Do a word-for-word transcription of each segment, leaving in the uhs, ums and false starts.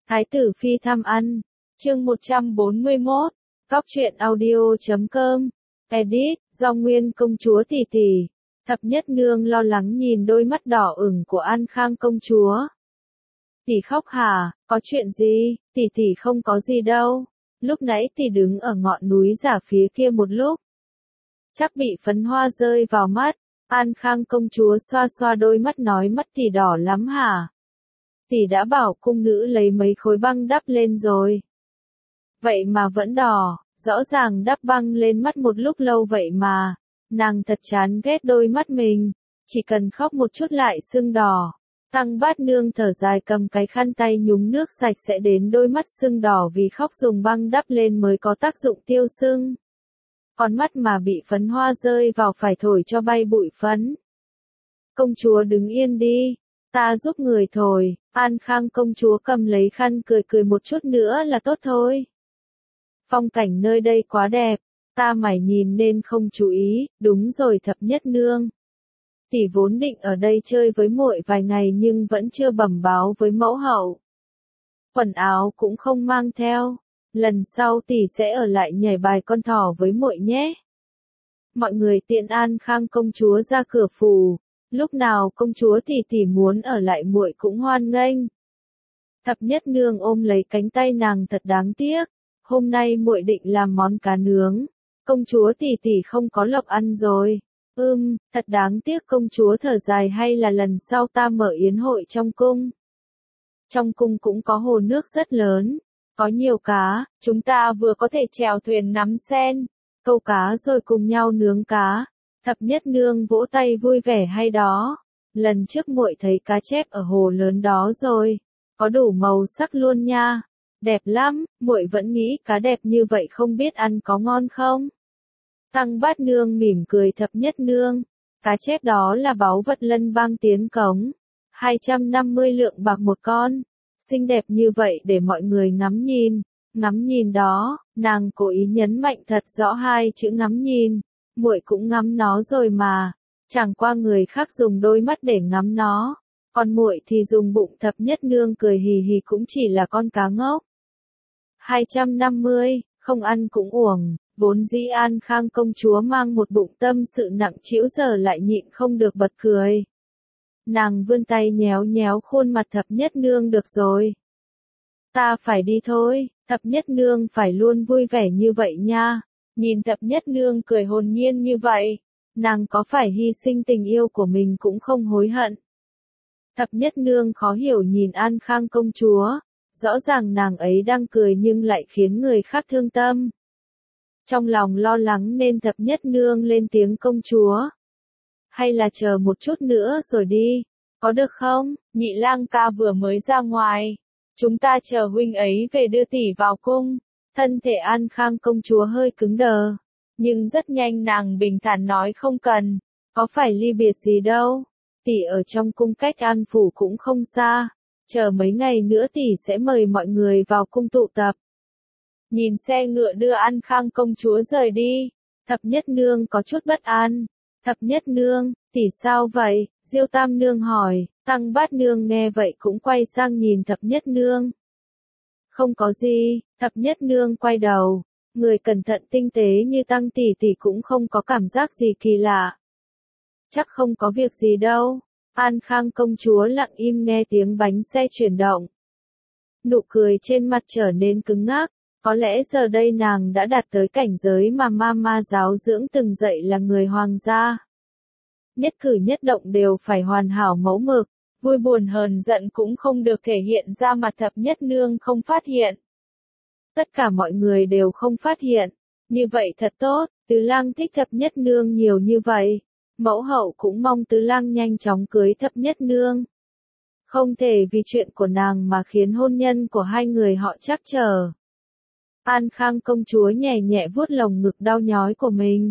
Thái tử phi thăm ăn. Chương một trăm bốn mươi mốt. Cóc truyện audio chấm com. Edit, do Nguyên công chúa tỷ tỷ. Thập nhất nương lo lắng nhìn đôi mắt đỏ ửng của An Khang công chúa. Tỷ khóc hả, có chuyện gì, tỷ tỷ không có gì đâu. Lúc nãy tỷ đứng ở ngọn núi giả phía kia một lúc. Chắc bị phấn hoa rơi vào mắt. An Khang công chúa xoa xoa đôi mắt nói mắt tỷ đỏ lắm hả? Tỷ đã bảo cung nữ lấy mấy khối băng đắp lên rồi. Vậy mà vẫn đỏ, rõ ràng đắp băng lên mắt một lúc lâu vậy mà. Nàng thật chán ghét đôi mắt mình, chỉ cần khóc một chút lại sưng đỏ. Tăng Bát Nương thở dài cầm cái khăn tay nhúng nước sạch sẽ đến đôi mắt sưng đỏ vì khóc dùng băng đắp lên mới có tác dụng tiêu sưng. Con mắt mà bị phấn hoa rơi vào phải thổi cho bay bụi phấn. Công chúa đứng yên đi, ta giúp người thổi. An Khang công chúa cầm lấy khăn cười cười một chút nữa là tốt thôi. Phong cảnh nơi đây quá đẹp, ta mải nhìn nên không chú ý, đúng rồi thập nhất nương. Tỷ vốn định ở đây chơi với muội vài ngày nhưng vẫn chưa bẩm báo với mẫu hậu. Quần áo cũng không mang theo, lần sau tỷ sẽ ở lại nhảy bài con thỏ với muội nhé. Mọi người tiện An Khang công chúa ra cửa phủ, lúc nào công chúa tỷ tỷ muốn ở lại muội cũng hoan nghênh. Thập nhất nương ôm lấy cánh tay nàng thật đáng tiếc, hôm nay muội định làm món cá nướng, công chúa tỷ tỷ không có lộc ăn rồi. Ừm, thật đáng tiếc công chúa thở dài hay là lần sau ta mở yến hội trong cung. Trong cung cũng có hồ nước rất lớn, có nhiều cá, chúng ta vừa có thể chèo thuyền ngắm sen, câu cá rồi cùng nhau nướng cá. Thập nhất nương vỗ tay vui vẻ hay đó. Lần trước muội thấy cá chép ở hồ lớn đó rồi, có đủ màu sắc luôn nha. Đẹp lắm, muội vẫn nghĩ cá đẹp như vậy không biết ăn có ngon không? Tăng Bát Nương mỉm cười thập nhất nương, cá chép đó là báu vật lân bang tiến cống, hai trăm năm mươi lượng bạc một con, xinh đẹp như vậy để mọi người ngắm nhìn, ngắm nhìn đó, nàng cố ý nhấn mạnh thật rõ hai chữ ngắm nhìn, muội cũng ngắm nó rồi mà, chẳng qua người khác dùng đôi mắt để ngắm nó, còn muội thì dùng bụng thập nhất nương cười hì hì cũng chỉ là con cá ngốc. hai trăm năm mươi, không ăn cũng uổng. Vốn dĩ An Khang công chúa mang một bụng tâm sự nặng trĩu giờ lại nhịn không được bật cười. Nàng vươn tay nhéo nhéo khuôn mặt thập nhất nương được rồi. Ta phải đi thôi, thập nhất nương phải luôn vui vẻ như vậy nha. Nhìn thập nhất nương cười hồn nhiên như vậy, nàng có phải hy sinh tình yêu của mình cũng không hối hận. Thập nhất nương khó hiểu nhìn An Khang công chúa, rõ ràng nàng ấy đang cười nhưng lại khiến người khác thương tâm. Trong lòng lo lắng nên thập nhất nương lên tiếng công chúa. Hay là chờ một chút nữa rồi đi, có được không? Nhị lang ca vừa mới ra ngoài, chúng ta chờ huynh ấy về đưa tỷ vào cung. Thân thể An Khang công chúa hơi cứng đờ, nhưng rất nhanh nàng bình thản nói không cần, có phải ly biệt gì đâu, tỷ ở trong cung cách An phủ cũng không xa, chờ mấy ngày nữa tỷ sẽ mời mọi người vào cung tụ tập. Nhìn xe ngựa đưa An Khang công chúa rời đi, thập nhất nương có chút bất an. Thập nhất nương, tỷ sao vậy? Diêu Tam nương hỏi. Tăng Bát Nương nghe vậy cũng quay sang nhìn thập nhất nương. Không có gì, thập nhất nương quay đầu, người cẩn thận tinh tế như Tăng tỷ tỷ cũng không có cảm giác gì kỳ lạ. Chắc không có việc gì đâu. An Khang công chúa lặng im nghe tiếng bánh xe chuyển động. Nụ cười trên mặt trở nên cứng ngắc. Có lẽ giờ đây nàng đã đạt tới cảnh giới mà mama giáo dưỡng từng dạy là người hoàng gia. Nhất cử nhất động đều phải hoàn hảo mẫu mực, vui buồn hờn giận cũng không được thể hiện ra mặt thập nhất nương không phát hiện. Tất cả mọi người đều không phát hiện, như vậy thật tốt, Tứ Lang thích thập nhất nương nhiều như vậy. Mẫu hậu cũng mong Tứ Lang nhanh chóng cưới thập nhất nương. Không thể vì chuyện của nàng mà khiến hôn nhân của hai người họ trắc trở. An Khang công chúa nhẹ nhẹ vuốt lồng ngực đau nhói của mình.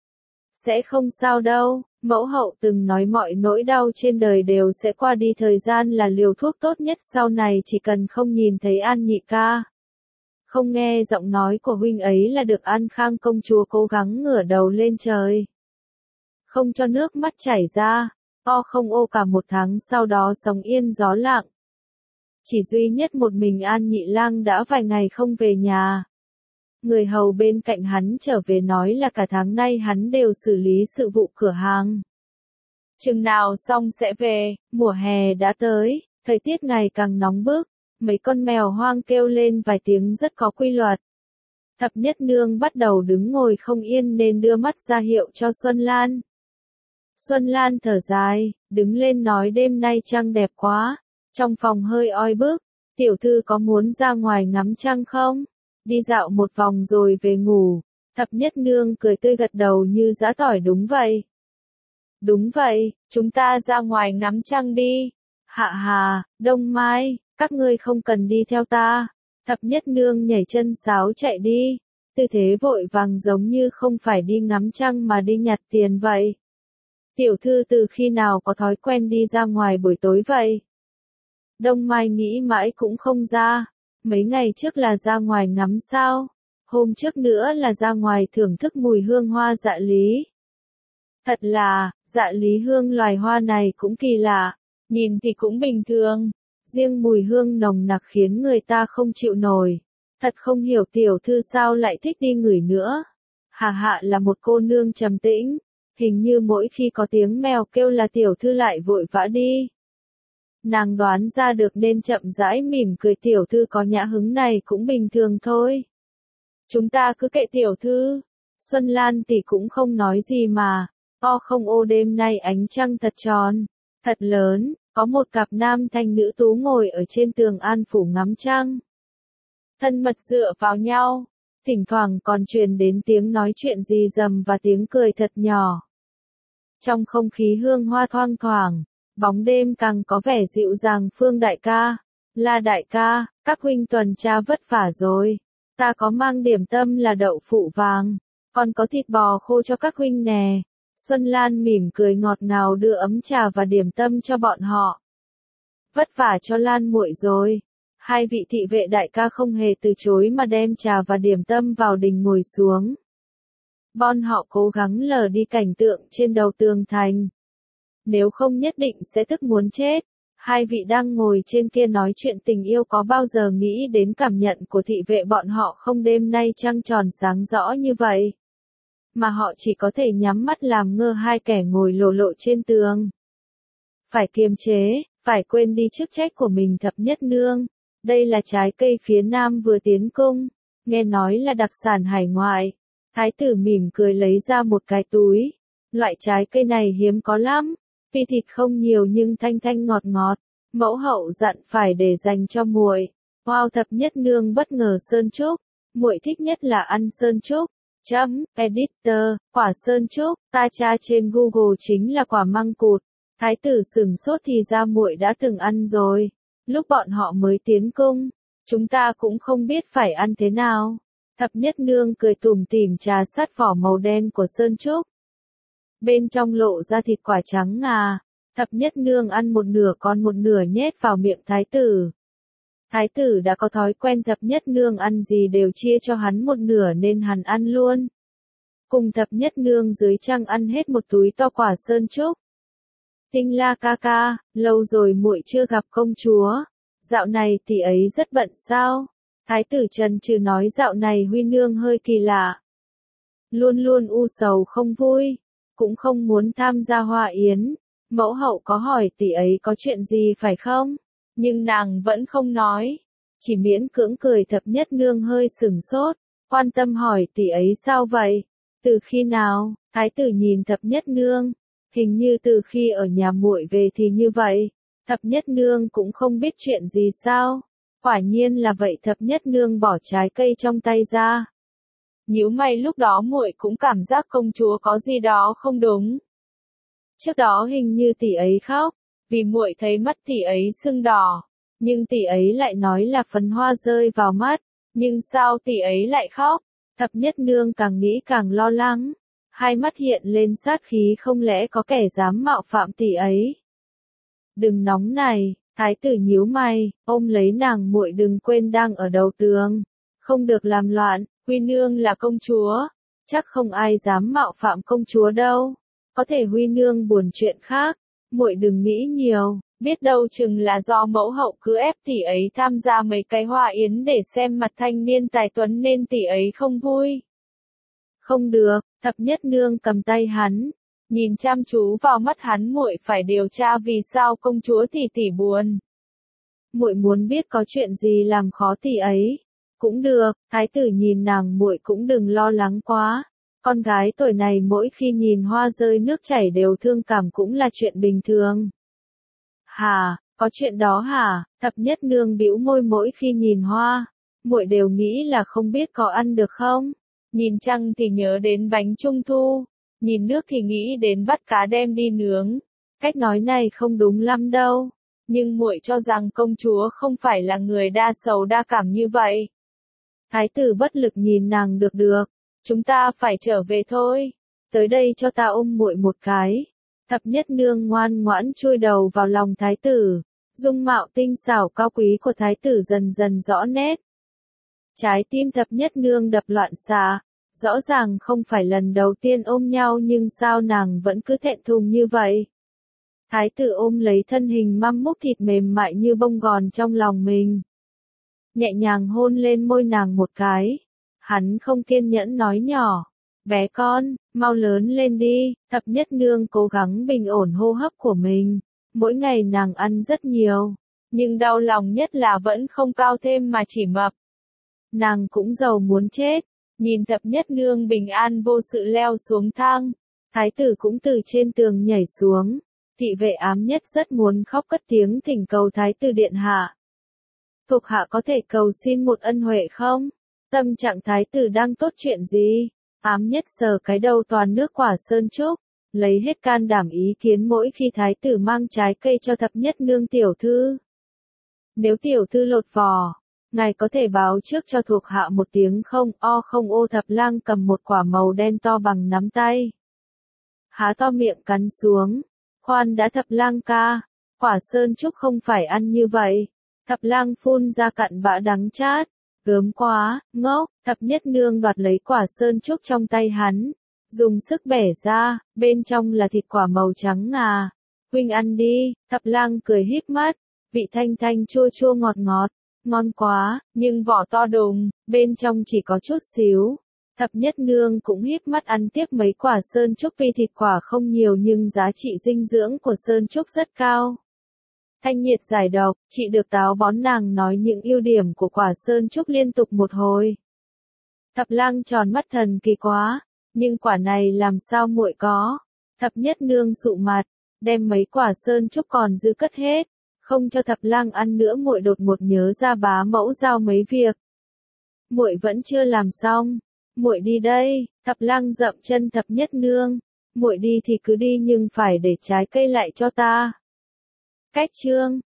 Sẽ không sao đâu, mẫu hậu từng nói mọi nỗi đau trên đời đều sẽ qua đi, thời gian là liều thuốc tốt nhất sau này, chỉ cần không nhìn thấy An nhị ca. Không nghe giọng nói của huynh ấy là được. An Khang công chúa cố gắng ngửa đầu lên trời. Không cho nước mắt chảy ra, o không ô cả một tháng sau đó sóng yên gió lặng. Chỉ duy nhất một mình An Nhị Lang đã vài ngày không về nhà. Người hầu bên cạnh hắn trở về nói là cả tháng nay hắn đều xử lý sự vụ cửa hàng. Chừng nào xong sẽ về, mùa hè đã tới, thời tiết ngày càng nóng bức, mấy con mèo hoang kêu lên vài tiếng rất có quy luật. Thập Nhất Nương bắt đầu đứng ngồi không yên nên đưa mắt ra hiệu cho Xuân Lan. Xuân Lan thở dài, đứng lên nói đêm nay trăng đẹp quá, trong phòng hơi oi bức, tiểu thư có muốn ra ngoài ngắm trăng không? Đi dạo một vòng rồi về ngủ. Thập Nhất Nương cười tươi gật đầu như giã tỏi đúng vậy. Đúng vậy, chúng ta ra ngoài ngắm trăng đi. Hạ Hà, Đông Mai, các ngươi không cần đi theo ta. Thập Nhất Nương nhảy chân sáo chạy đi, tư thế vội vàng giống như không phải đi ngắm trăng mà đi nhặt tiền vậy. Tiểu thư từ khi nào có thói quen đi ra ngoài buổi tối vậy? Đông Mai nghĩ mãi cũng không ra, mấy ngày trước là ra ngoài ngắm sao, hôm trước nữa là ra ngoài thưởng thức mùi hương hoa dạ lý. Thật là, dạ lý hương loài hoa này cũng kỳ lạ, nhìn thì cũng bình thường, riêng mùi hương nồng nặc khiến người ta không chịu nổi. Thật không hiểu tiểu thư sao lại thích đi ngửi nữa. Hà Hạ là một cô nương trầm tĩnh, hình như mỗi khi có tiếng mèo kêu là tiểu thư lại vội vã đi. Nàng đoán ra được nên chậm rãi mỉm cười, tiểu thư có nhã hứng này cũng bình thường thôi. Chúng ta cứ kệ tiểu thư. Xuân Lan tỷ cũng không nói gì mà. O không ô đêm nay ánh trăng thật tròn, thật lớn, có một cặp nam thanh nữ tú ngồi ở trên tường An phủ ngắm trăng. Thân mật dựa vào nhau, thỉnh thoảng còn truyền đến tiếng nói chuyện rì rầm và tiếng cười thật nhỏ. Trong không khí hương hoa thoang thoảng, bóng đêm càng có vẻ dịu dàng. Phương đại ca, La đại ca, các huynh tuần tra vất vả rồi. Ta có mang điểm tâm là đậu phụ vàng, còn có thịt bò khô cho các huynh nè. Xuân Lan mỉm cười ngọt ngào đưa ấm trà và điểm tâm cho bọn họ. Vất vả cho Lan muội rồi. Hai vị thị vệ đại ca không hề từ chối mà đem trà và điểm tâm vào đình ngồi xuống. Bọn họ cố gắng lờ đi cảnh tượng trên đầu tường thành. Nếu không nhất định sẽ tức muốn chết. Hai vị đang ngồi trên kia nói chuyện tình yêu có bao giờ nghĩ đến cảm nhận của thị vệ bọn họ không? Đêm nay trăng tròn sáng rõ như vậy, mà họ chỉ có thể nhắm mắt làm ngơ hai kẻ ngồi lồ lộ trên tường. Phải kiềm chế, phải quên đi chức trách của mình. Thập Nhất Nương, đây là trái cây phía Nam vừa tiến cung, nghe nói là đặc sản hải ngoại. Thái tử mỉm cười lấy ra một cái túi. Loại trái cây này hiếm có lắm, vì thịt không nhiều nhưng thanh thanh ngọt ngọt. Mẫu hậu dặn phải để dành cho muội. Wow, Thập Nhất Nương bất ngờ. Sơn trúc, muội thích nhất là ăn sơn trúc. Chấm, editor, quả sơn trúc, ta tra trên Google chính là quả măng cụt. Thái tử sửng sốt, thì ra muội đã từng ăn rồi. Lúc bọn họ mới tiến cung, chúng ta cũng không biết phải ăn thế nào. Thập Nhất Nương cười tủm tỉm trà sát vỏ màu đen của sơn trúc. Bên trong lộ ra thịt quả trắng ngà. Thập Nhất Nương ăn một nửa còn một nửa nhét vào miệng thái tử. Thái tử đã có thói quen Thập Nhất Nương ăn gì đều chia cho hắn một nửa nên hắn ăn luôn. Cùng Thập Nhất Nương dưới trăng ăn hết một túi to quả sơn trúc. Tinh La ca ca, lâu rồi muội chưa gặp công chúa. Dạo này tỷ ấy rất bận sao? Thái tử trần trừ nói dạo này Huy Nương hơi kỳ lạ. Luôn luôn u sầu không vui, cũng không muốn tham gia hoa yến. Mẫu hậu có hỏi tỷ ấy có chuyện gì phải không? Nhưng nàng vẫn không nói, chỉ miễn cưỡng cười. Thập Nhất Nương hơi sửng sốt, quan tâm hỏi tỷ ấy sao vậy? Từ khi nào? Thái tử nhìn Thập Nhất Nương, hình như từ khi ở nhà muội về thì như vậy. Thập Nhất Nương cũng không biết chuyện gì sao? Quả nhiên là vậy. Thập Nhất Nương bỏ trái cây trong tay ra. Nhíu mày, lúc đó muội cũng cảm giác công chúa có gì đó không đúng. Trước đó hình như tỷ ấy khóc, vì muội thấy mắt tỷ ấy sưng đỏ, nhưng tỷ ấy lại nói là phấn hoa rơi vào mắt, nhưng sao tỷ ấy lại khóc? Thập Nhất Nương càng nghĩ càng lo lắng, hai mắt hiện lên sát khí, không lẽ có kẻ dám mạo phạm tỷ ấy? Đừng nóng này, thái tử nhíu mày, ôm lấy nàng, muội đừng quên đang ở đầu tường, không được làm loạn. Huy Nương là công chúa, chắc không ai dám mạo phạm công chúa đâu. Có thể Huy Nương buồn chuyện khác, muội đừng nghĩ nhiều. Biết đâu chừng là do mẫu hậu cứ ép tỷ ấy tham gia mấy cái hoa yến để xem mặt thanh niên tài tuấn nên tỷ ấy không vui. Không được, thập nhất nương cầm tay hắn, nhìn chăm chú vào mắt hắn, muội phải điều tra vì sao công chúa tỷ tỷ buồn. Muội muốn biết có chuyện gì làm khó tỷ ấy. Cũng được, thái tử nhìn nàng, muội cũng đừng lo lắng quá. Con gái tuổi này mỗi khi nhìn hoa rơi nước chảy đều thương cảm cũng là chuyện bình thường. Hả, có chuyện đó hả? Thập nhất nương bĩu môi, mỗi khi nhìn hoa, muội đều nghĩ là không biết có ăn được không? Nhìn trăng thì nhớ đến bánh trung thu, nhìn nước thì nghĩ đến bắt cá đem đi nướng. Cách nói này không đúng lắm đâu, nhưng muội cho rằng công chúa không phải là người đa sầu đa cảm như vậy. Thái tử bất lực nhìn nàng, được được, chúng ta phải trở về thôi. Tới đây cho ta ôm muội một cái. Thập nhất nương ngoan ngoãn chui đầu vào lòng thái tử, dung mạo tinh xảo cao quý của thái tử dần dần rõ nét. Trái tim thập nhất nương đập loạn xạ, rõ ràng không phải lần đầu tiên ôm nhau nhưng sao nàng vẫn cứ thẹn thùng như vậy. Thái tử ôm lấy thân hình măm múc thịt mềm mại như bông gòn trong lòng mình, nhẹ nhàng hôn lên môi nàng một cái. Hắn không kiên nhẫn nói nhỏ, bé con, mau lớn lên đi. Thập nhất nương cố gắng bình ổn hô hấp của mình, mỗi ngày nàng ăn rất nhiều, nhưng đau lòng nhất là vẫn không cao thêm mà chỉ mập. Nàng cũng giàu muốn chết, nhìn thập nhất nương bình an vô sự leo xuống thang, thái tử cũng từ trên tường nhảy xuống. Thị vệ ám nhất rất muốn khóc cất tiếng thỉnh cầu thái tử điện hạ. Thuộc hạ có thể cầu xin một ân huệ không? Tâm trạng thái tử đang tốt chuyện gì? Ám nhất sờ cái đầu toàn nước quả sơn trúc, lấy hết can đảm ý kiến mỗi khi thái tử mang trái cây cho thập nhất nương. Tiểu thư, nếu tiểu thư lột vỏ, ngài có thể báo trước cho thuộc hạ một tiếng không? O không. Ô thập lang cầm một quả màu đen to bằng nắm tay, há to miệng cắn xuống. Khoan đã thập lang ca, quả sơn trúc không phải ăn như vậy. Thập lang phun ra cặn bã đắng chát, gớm quá, ngốc. Thập nhất nương đoạt lấy quả sơn trúc trong tay hắn, dùng sức bẻ ra, bên trong là thịt quả màu trắng ngà. Huynh ăn đi. Thập lang cười híp mắt, vị thanh thanh chua chua ngọt ngọt, ngon quá, nhưng vỏ to đùng, bên trong chỉ có chút xíu. Thập nhất nương cũng híp mắt ăn tiếp mấy quả sơn trúc, vì thịt quả không nhiều nhưng giá trị dinh dưỡng của sơn trúc rất cao. Thanh nhiệt giải độc, trị được táo bón. Nàng nói những ưu điểm của quả sơn trúc liên tục một hồi. Thập lang tròn mắt, thần kỳ quá, nhưng quả này làm sao muội có? Thập nhất nương sụ mặt, đem mấy quả sơn trúc còn dư cất hết, không cho thập lang ăn nữa. Muội đột ngột nhớ ra bá mẫu giao mấy việc, muội vẫn chưa làm xong. Muội đi đây. Thập lang dậm chân thập nhất nương, muội đi thì cứ đi nhưng phải để trái cây lại cho ta. Cách chương